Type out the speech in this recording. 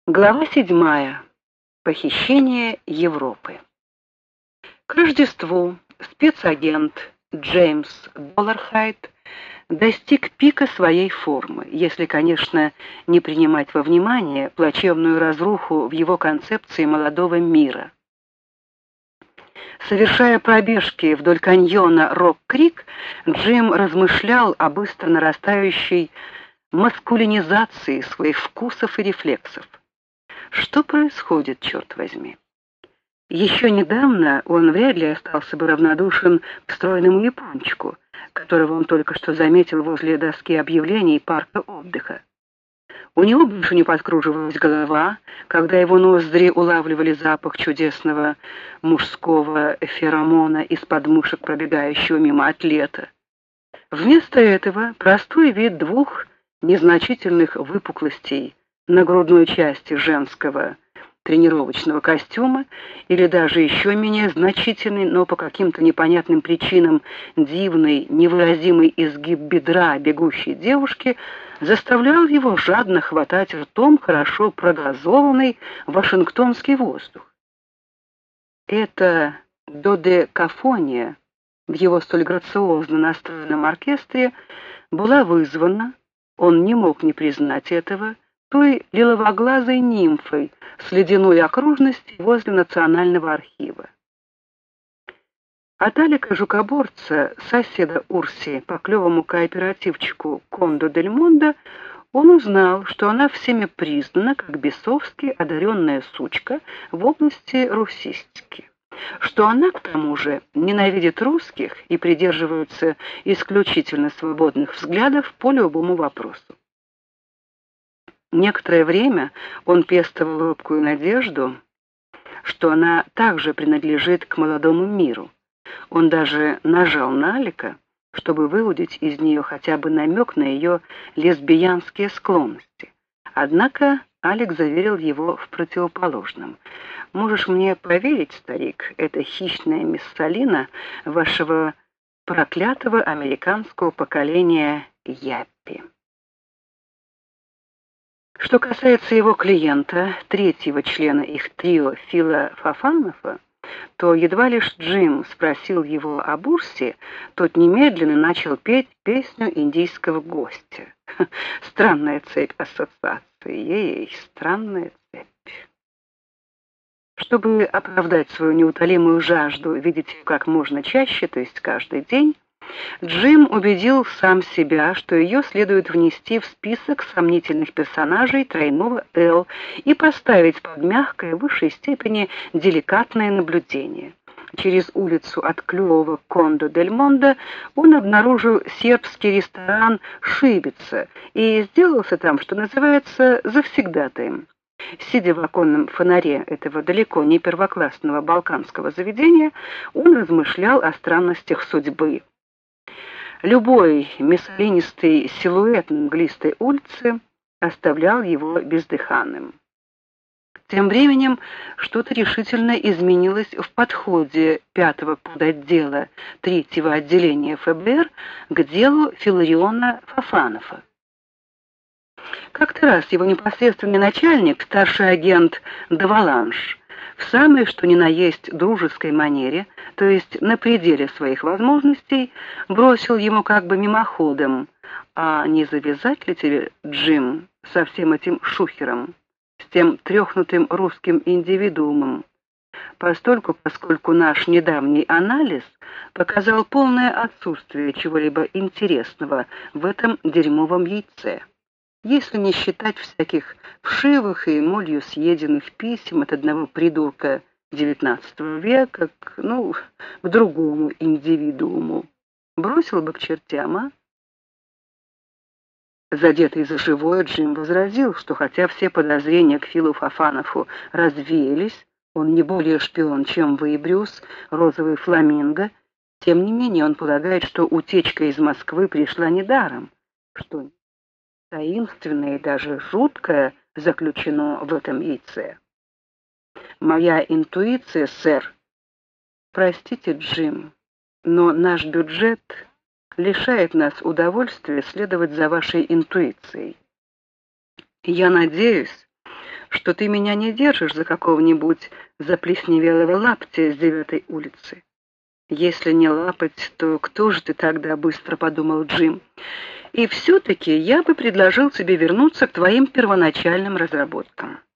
Глава 7. Похищение Европы. К Рождеству спецагент Джеймс Доллархайт достиг пика своей формы, если, конечно, не принимать во внимание плачевную разруху в его концепции молодого мира. Совершая пробежки вдоль каньона Рок-Крик, Джим размышлял о быстро нарастающей маскулинизации своих вкусов и рефлексов. Что происходит, черт возьми? Еще недавно он вряд ли остался бы равнодушен к стройному япончику, которого он только что заметил возле доски объявлений парка отдыха. У него больше не подкруживалась голова, когда его ноздри улавливали запах чудесного мужского феромона из подмышек пробегающего мимо атлета. Вместо этого простой вид двух незначительных выпуклостей на грудной части женского тренировочного костюма или даже еще менее значительный, но по каким-то непонятным причинам дивный, невыразимый изгиб бедра бегущей девушки заставлял его жадно хватать ртом хорошо прогазованный вашингтонский воздух. Эта додекафония в его столь грациозно настроенном оркестре была вызвана, он не мог не признать этого, той лиловоглазой нимфой с ледяной окружности возле Национального архива. От Алика Жукоборца, соседа Урси по клевому кооперативчику Кондо дель Мондо, он узнал, что она всеми признана как бесовски одаренная сучка в области русистики, что она, к тому же, ненавидит русских и придерживается исключительно свободных взглядов по любому вопросу. Некоторое время он пестовал робкую надежду, что она также принадлежит к молодому миру. Он даже нажал на Алика, чтобы выудить из нее хотя бы намек на ее лесбиянские склонности. Однако Алик заверил его в противоположном. «Можешь мне поверить, старик, это хищная миссалина вашего проклятого американского поколения яппи». Что касается его клиента, третьего члена их трио Фила Фафанофа, то едва лишь Джим спросил его об Урсе, тот немедленно начал петь песню индийского гостя. Странная цепь ассоциаций, ей странная цепь. Чтобы оправдать свою неутолимую жажду видеть ее как можно чаще, то есть каждый день, Джим убедил сам себя, что ее следует внести в список сомнительных персонажей тройного «Л» и поставить под мягкое в высшей степени деликатное наблюдение. Через улицу от клевого Кондо дель Мондо он обнаружил сербский ресторан «Шибица» и сделался там, что называется, завсегдатаем. Сидя в оконном фонаре этого далеко не первоклассного балканского заведения, он размышлял о странностях судьбы. Любой миссалинистый силуэт на мглистой улице оставлял его бездыханным. Тем временем что-то решительно изменилось в подходе 5-го подотдела 3-го отделения ФБР к делу Филариона Фафанофа. Как-то раз его непосредственный начальник, старший агент Даваланш, в самой что ни на есть дружеской манере, то есть на пределе своих возможностей, бросил ему как бы мимоходом: «А не завязать ли тебе, Джим, со всем этим шухером, с тем трёхнутым русским индивидуумом, поскольку наш недавний анализ показал полное отсутствие чего-либо интересного в этом дерьмовом яйце, если не считать всяких вшивых и молью съеденных писем от одного придурка XIX века к другому индивидууму. Бросил бы к чертям, а?» Задетый за живое, Джим возразил, что хотя все подозрения к Филу Фафанофу развеялись, он не более шпион, чем вы, Брюс, розовый фламинго, тем не менее он полагает, что утечка из Москвы пришла недаром, что таинственное и даже жуткое заключено в этом яйце. «Моя интуиция, сэр...» «Простите, Джим, но наш бюджет лишает нас удовольствия следовать за вашей интуицией. Я надеюсь, что ты меня не держишь за какого-нибудь заплесневелого лаптя с 9-й улицы. Если не лапоть, то кто же ты тогда, быстро подумал Джим. И все-таки я бы предложил тебе вернуться к твоим первоначальным разработкам.